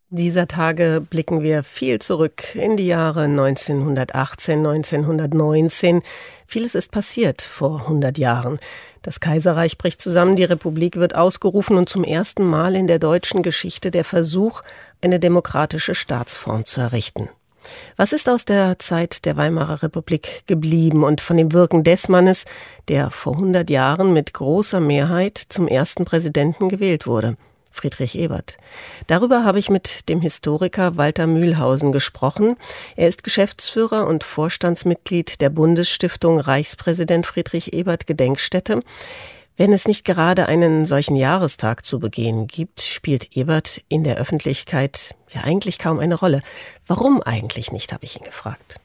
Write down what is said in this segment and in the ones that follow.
Dieser Tage blicken wir viel zurück in die Jahre 1918, 1919. Vieles ist passiert vor 100 Jahren. Das Kaiserreich bricht zusammen, die Republik wird ausgerufen und zum ersten Mal in der deutschen Geschichte der Versuch, eine demokratische Staatsform zu errichten. Was ist aus der Zeit der Weimarer Republik geblieben und von dem Wirken des Mannes, der vor 100 Jahren mit großer Mehrheit zum ersten Präsidenten gewählt wurde? Friedrich Ebert. Darüber habe ich mit dem Historiker Walter Mühlhausen gesprochen. Er ist Geschäftsführer und Vorstandsmitglied der Bundesstiftung Reichspräsident Friedrich Ebert Gedenkstätte. Wenn es nicht gerade einen solchen Jahrestag zu begehen gibt, spielt Ebert in der Öffentlichkeit ja eigentlich kaum eine Rolle. Warum eigentlich nicht, habe ich ihn gefragt.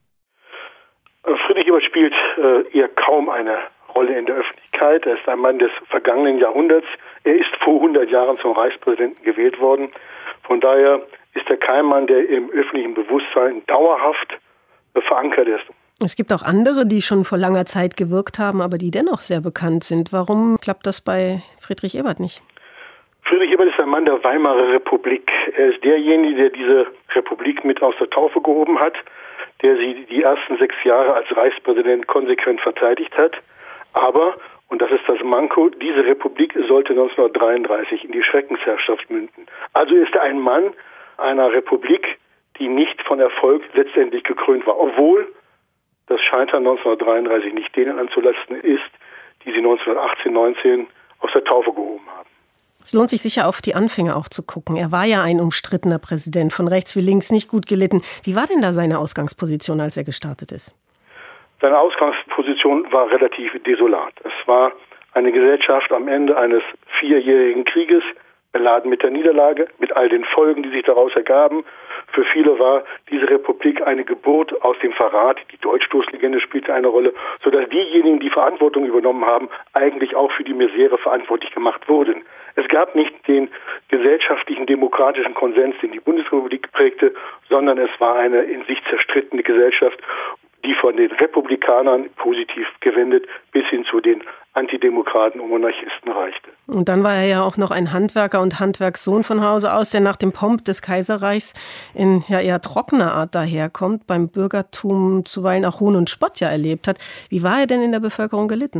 Friedrich Ebert spielt eher kaum eine Rolle in der Öffentlichkeit. Er ist ein Mann des vergangenen Jahrhunderts. Er ist vor 100 Jahren zum Reichspräsidenten gewählt worden. Von daher ist er kein Mann, der im öffentlichen Bewusstsein dauerhaft verankert ist. Es gibt auch andere, die schon vor langer Zeit gewirkt haben, aber die dennoch sehr bekannt sind. Warum klappt das bei Friedrich Ebert nicht? Friedrich Ebert ist ein Mann der Weimarer Republik. Er ist derjenige, der diese Republik mit aus der Taufe gehoben hat, der sie die ersten 6 Jahre als Reichspräsident konsequent verteidigt hat. Aber, und das ist das Manko, diese Republik sollte 1933 in die Schreckensherrschaft münden. Also ist er ein Mann einer Republik, die nicht von Erfolg letztendlich gekrönt war. Obwohl das Scheitern 1933 nicht denen anzulasten ist, die sie 1918, 19 aus der Taufe gehoben haben. Es lohnt sich sicher auf die Anfänge auch zu gucken. Er war ja ein umstrittener Präsident, von rechts wie links nicht gut gelitten. Wie war denn da seine Ausgangsposition, als er gestartet ist? Seine Ausgangsposition war relativ desolat. Es war eine Gesellschaft am Ende eines 4-jährigen Krieges, beladen mit der Niederlage, mit all den Folgen, die sich daraus ergaben. Für viele war diese Republik eine Geburt aus dem Verrat. Die Dolchstoßlegende spielte eine Rolle, sodass diejenigen, die Verantwortung übernommen haben, eigentlich auch für die Misere verantwortlich gemacht wurden. Es gab nicht den gesellschaftlichen demokratischen Konsens, den die Bundesrepublik prägte, sondern es war eine in sich zerstrittene Gesellschaft, die von den Republikanern positiv gewendet bis hin zu den Antidemokraten und Monarchisten reichte. Und dann war er ja auch noch ein Handwerker und Handwerkssohn von Hause aus, der nach dem Pomp des Kaiserreichs in ja eher trockener Art daherkommt, beim Bürgertum zuweilen auch Hohn und Spott ja erlebt hat. Wie war er denn in der Bevölkerung gelitten?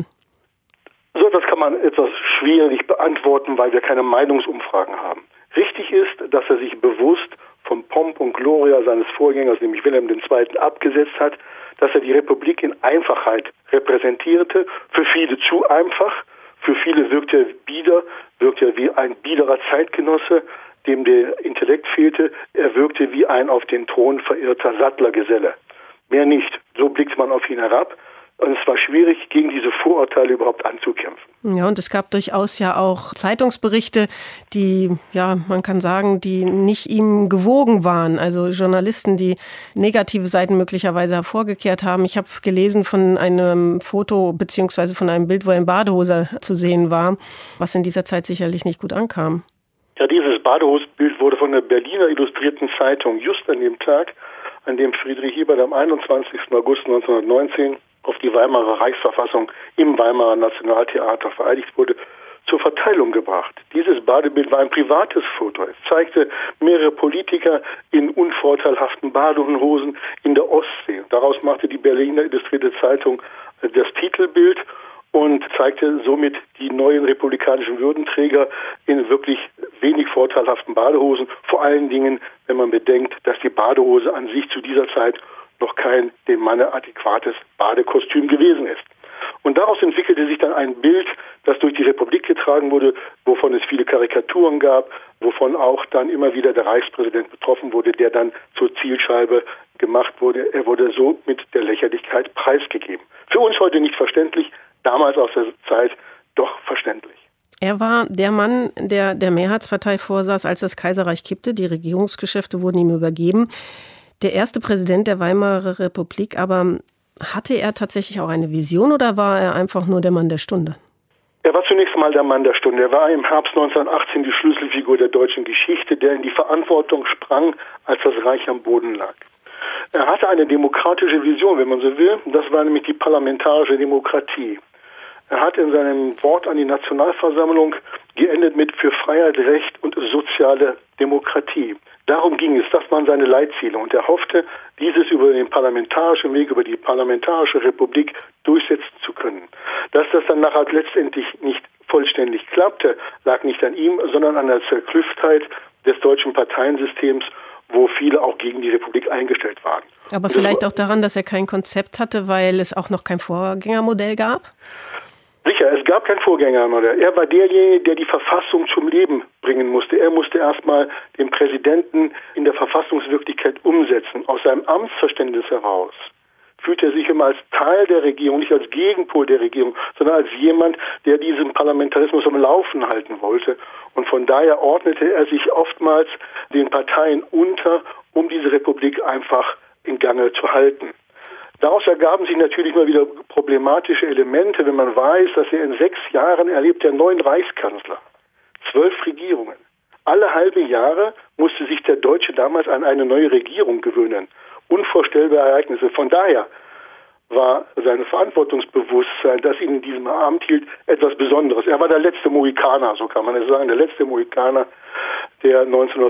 So etwas kann man etwas schwierig beantworten, weil wir keine Meinungsumfragen haben. Richtig ist, dass er sich bewusst vom Pomp und Gloria seines Vorgängers, nämlich Wilhelm II., abgesetzt hat, dass er die Republik in Einfachheit repräsentierte, für viele zu einfach, für viele wirkt er bieder, wirkt er wie ein biederer Zeitgenosse, dem der Intellekt fehlte, er wirkte wie ein auf den Thron verirrter Sattlergeselle. Mehr nicht, so blickt man auf ihn herab. Und es war schwierig, gegen diese Vorurteile überhaupt anzukämpfen. Ja, und es gab durchaus ja auch Zeitungsberichte, die, ja, man kann sagen, die nicht ihm gewogen waren. Also Journalisten, die negative Seiten möglicherweise hervorgekehrt haben. Ich habe gelesen von einem Foto bzw. von einem Bild, wo er in Badehose zu sehen war, was in dieser Zeit sicherlich nicht gut ankam. Ja, dieses Badehosenbild wurde von der Berliner Illustrierten Zeitung just an dem Tag, an dem Friedrich Ebert am 21. August 1919 auf die Weimarer Reichsverfassung im Weimarer Nationaltheater vereidigt wurde, zur Verteilung gebracht. Dieses Badebild war ein privates Foto. Es zeigte mehrere Politiker in unvorteilhaften Badehosen in der Ostsee. Daraus machte die Berliner Illustrierte Zeitung das Titelbild und zeigte somit die neuen republikanischen Würdenträger in wirklich wenig vorteilhaften Badehosen. Vor allen Dingen, wenn man bedenkt, dass die Badehose an sich zu dieser Zeit noch kein dem Manne adäquates Badekostüm gewesen ist. Und daraus entwickelte sich dann ein Bild, das durch die Republik getragen wurde, wovon es viele Karikaturen gab, wovon auch dann immer wieder der Reichspräsident betroffen wurde, der dann zur Zielscheibe gemacht wurde. Er wurde so mit der Lächerlichkeit preisgegeben. Für uns heute nicht verständlich, damals aus der Zeit doch verständlich. Er war der Mann, der der Mehrheitspartei vorsaß, als das Kaiserreich kippte. Die Regierungsgeschäfte wurden ihm übergeben. Der erste Präsident der Weimarer Republik, aber hatte er tatsächlich auch eine Vision oder war er einfach nur der Mann der Stunde? Er war zunächst mal der Mann der Stunde. Er war im Herbst 1918 die Schlüsselfigur der deutschen Geschichte, der in die Verantwortung sprang, als das Reich am Boden lag. Er hatte eine demokratische Vision, wenn man so will. Das war nämlich die parlamentarische Demokratie. Er hat in seinem Wort an die Nationalversammlung geendet mit für Freiheit, Recht und soziale Demokratie. Darum ging es, das waren seine Leitziele. Und er hoffte, dieses über den parlamentarischen Weg, über die parlamentarische Republik durchsetzen zu können. Dass das dann nachher letztendlich nicht vollständig klappte, lag nicht an ihm, sondern an der Zerklüftheit des deutschen Parteiensystems, wo viele auch gegen die Republik eingestellt waren. Aber vielleicht auch daran, dass er kein Konzept hatte, weil es auch noch kein Vorgängermodell gab? Sicher, es gab kein Vorgängermodell. Er war derjenige, der die Verfassung zum Leben bringen musste. Er musste erstmal den Präsidenten in der Verfassungswirklichkeit umsetzen. Aus seinem Amtsverständnis heraus fühlte er sich immer als Teil der Regierung, nicht als Gegenpol der Regierung, sondern als jemand, der diesen Parlamentarismus am Laufen halten wollte. Und von daher ordnete er sich oftmals den Parteien unter, um diese Republik einfach in Gange zu halten. Daraus ergaben sich natürlich mal wieder problematische Elemente, wenn man weiß, dass er in 6 Jahren erlebt er 9 Reichskanzler, 12 Regierungen. Alle halbe Jahre musste sich der Deutsche damals an eine neue Regierung gewöhnen. Unvorstellbare Ereignisse. Von daher war sein Verantwortungsbewusstsein, das ihn in diesem Amt hielt, etwas Besonderes. Er war der letzte Mohikaner, so kann man es sagen, der letzte Mohikaner, der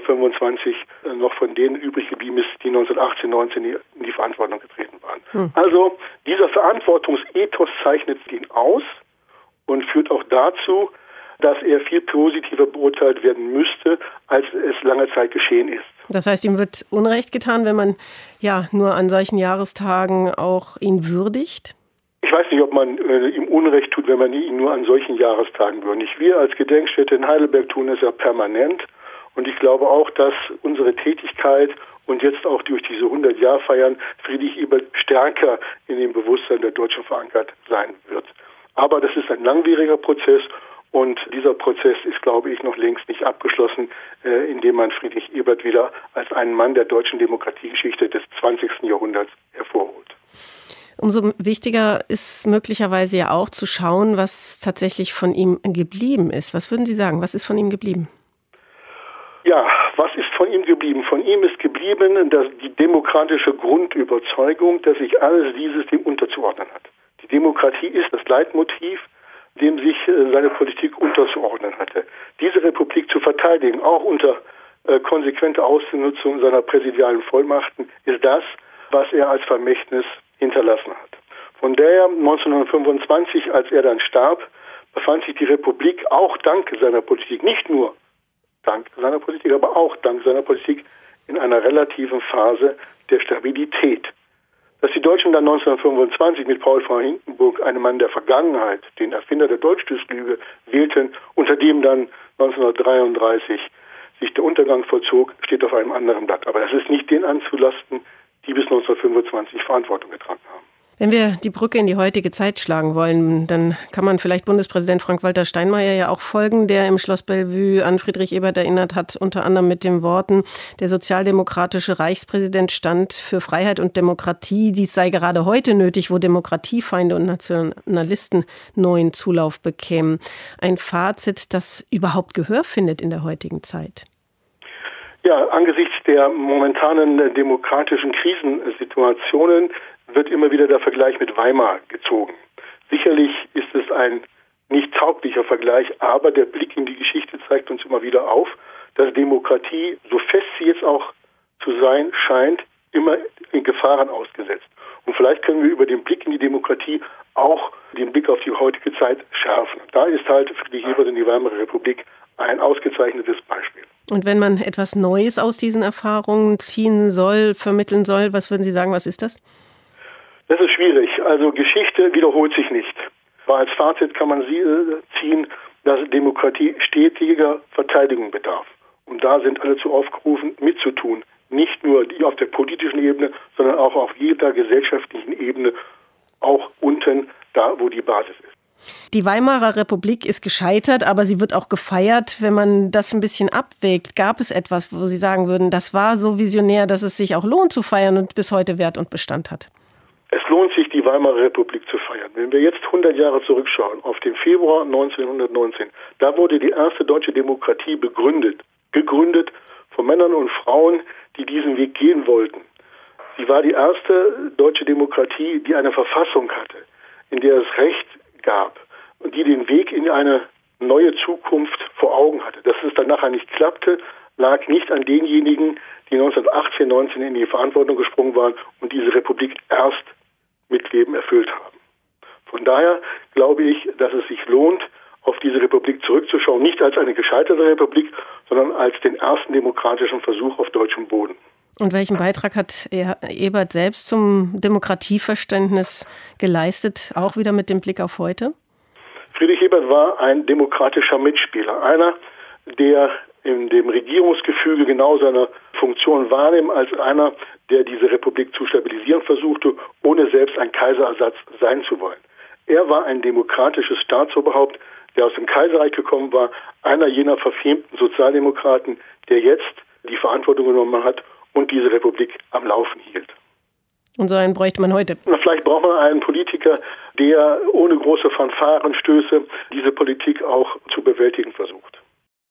1925 noch von denen übrig geblieben ist, die 1918, 19 in die Verantwortung getreten waren. Also dieser Verantwortungsethos zeichnet ihn aus und führt auch dazu, dass er viel positiver beurteilt werden müsste, als es lange Zeit geschehen ist. Das heißt, ihm wird Unrecht getan, wenn man ja nur an solchen Jahrestagen auch ihn würdigt? Ich weiß nicht, ob man ihm Unrecht tut, wenn man ihn nur an solchen Jahrestagen würdigt. Wir als Gedenkstätte in Heidelberg tun es ja permanent. Und ich glaube auch, dass unsere Tätigkeit und jetzt auch durch diese 100-Jahr-Feiern Friedrich Ebert stärker in dem Bewusstsein der Deutschen verankert sein wird. Aber das ist ein langwieriger Prozess. Und dieser Prozess ist, glaube ich, noch längst nicht abgeschlossen, indem man Friedrich Ebert wieder als einen Mann der deutschen Demokratiegeschichte des 20. Jahrhunderts hervorholt. Umso wichtiger ist möglicherweise ja auch zu schauen, was tatsächlich von ihm geblieben ist. Was würden Sie sagen? Was ist von ihm geblieben? Ja, was ist von ihm geblieben? Von ihm ist geblieben, dass die demokratische Grundüberzeugung, dass sich alles dieses dem unterzuordnen hat. Die Demokratie ist das Leitmotiv, dem sich seine Politik unterzuordnen hatte. Diese Republik zu verteidigen, auch unter konsequenter Ausnutzung seiner präsidialen Vollmachten, ist das, was er als Vermächtnis hinterlassen hat. Von daher 1925, als er dann starb, befand sich die Republik auch dank seiner Politik, nicht nur dank seiner Politik, aber auch dank seiner Politik in einer relativen Phase der Stabilität. Dass die Deutschen dann 1925 mit Paul von Hindenburg, einem Mann der Vergangenheit, den Erfinder der Deutschlüge, wählten, unter dem dann 1933 sich der Untergang vollzog, steht auf einem anderen Blatt. Aber das ist nicht denen anzulasten, die bis 1925 Verantwortung getragen haben. Wenn wir die Brücke in die heutige Zeit schlagen wollen, dann kann man vielleicht Bundespräsident Frank-Walter Steinmeier ja auch folgen, der im Schloss Bellevue an Friedrich Ebert erinnert hat, unter anderem mit den Worten, der sozialdemokratische Reichspräsident stand für Freiheit und Demokratie. Dies sei gerade heute nötig, wo Demokratiefeinde und Nationalisten neuen Zulauf bekämen. Ein Fazit, das überhaupt Gehör findet in der heutigen Zeit. Ja, angesichts der momentanen demokratischen Krisensituationen wird immer wieder der Vergleich mit Weimar gezogen. Sicherlich ist es ein nicht tauglicher Vergleich, aber der Blick in die Geschichte zeigt uns immer wieder auf, dass Demokratie, so fest sie jetzt auch zu sein scheint, immer in Gefahren ausgesetzt. Und vielleicht können wir über den Blick in die Demokratie auch den Blick auf die heutige Zeit schärfen. Da ist halt Friedrich Ebert in die Weimarer Republik ein ausgezeichnetes Beispiel. Und wenn man etwas Neues aus diesen Erfahrungen ziehen soll, vermitteln soll, was würden Sie sagen, was ist das? Das ist schwierig. Also Geschichte wiederholt sich nicht. Aber als Fazit kann man ziehen, dass Demokratie stetiger Verteidigung bedarf. Und da sind alle zu aufgerufen, mitzutun. Nicht nur die auf der politischen Ebene, sondern auch auf jeder gesellschaftlichen Ebene, auch unten, da wo die Basis ist. Die Weimarer Republik ist gescheitert, aber sie wird auch gefeiert. Wenn man das ein bisschen abwägt, gab es etwas, wo Sie sagen würden, das war so visionär, dass es sich auch lohnt zu feiern und bis heute Wert und Bestand hat? Es lohnt sich, die Weimarer Republik zu feiern. Wenn wir jetzt 100 Jahre zurückschauen, auf den Februar 1919, da wurde die erste deutsche Demokratie gegründet von Männern und Frauen, die diesen Weg gehen wollten. Sie war die erste deutsche Demokratie, die eine Verfassung hatte, in der es Recht gab und die den Weg in eine neue Zukunft vor Augen hatte. Dass es dann nachher nicht klappte, lag nicht an denjenigen, die 1918, 19 in die Verantwortung gesprungen waren und diese Republik erst mit Leben erfüllt haben. Von daher glaube ich, dass es sich lohnt, auf diese Republik zurückzuschauen, nicht als eine gescheiterte Republik, sondern als den ersten demokratischen Versuch auf deutschem Boden. Und welchen Beitrag hat Ebert selbst zum Demokratieverständnis geleistet, auch wieder mit dem Blick auf heute? Friedrich Ebert war ein demokratischer Mitspieler, einer, der in dem Regierungsgefüge genau seine Funktion wahrnimmt, als einer, der diese Republik zu stabilisieren versuchte, ohne selbst ein Kaiserersatz sein zu wollen. Er war ein demokratisches Staatsoberhaupt, der aus dem Kaiserreich gekommen war, einer jener verfemten Sozialdemokraten, der jetzt die Verantwortung genommen hat und diese Republik am Laufen hielt. Und so einen bräuchte man heute. Vielleicht braucht man einen Politiker, der ohne große Fanfarenstöße diese Politik auch zu bewältigen versucht.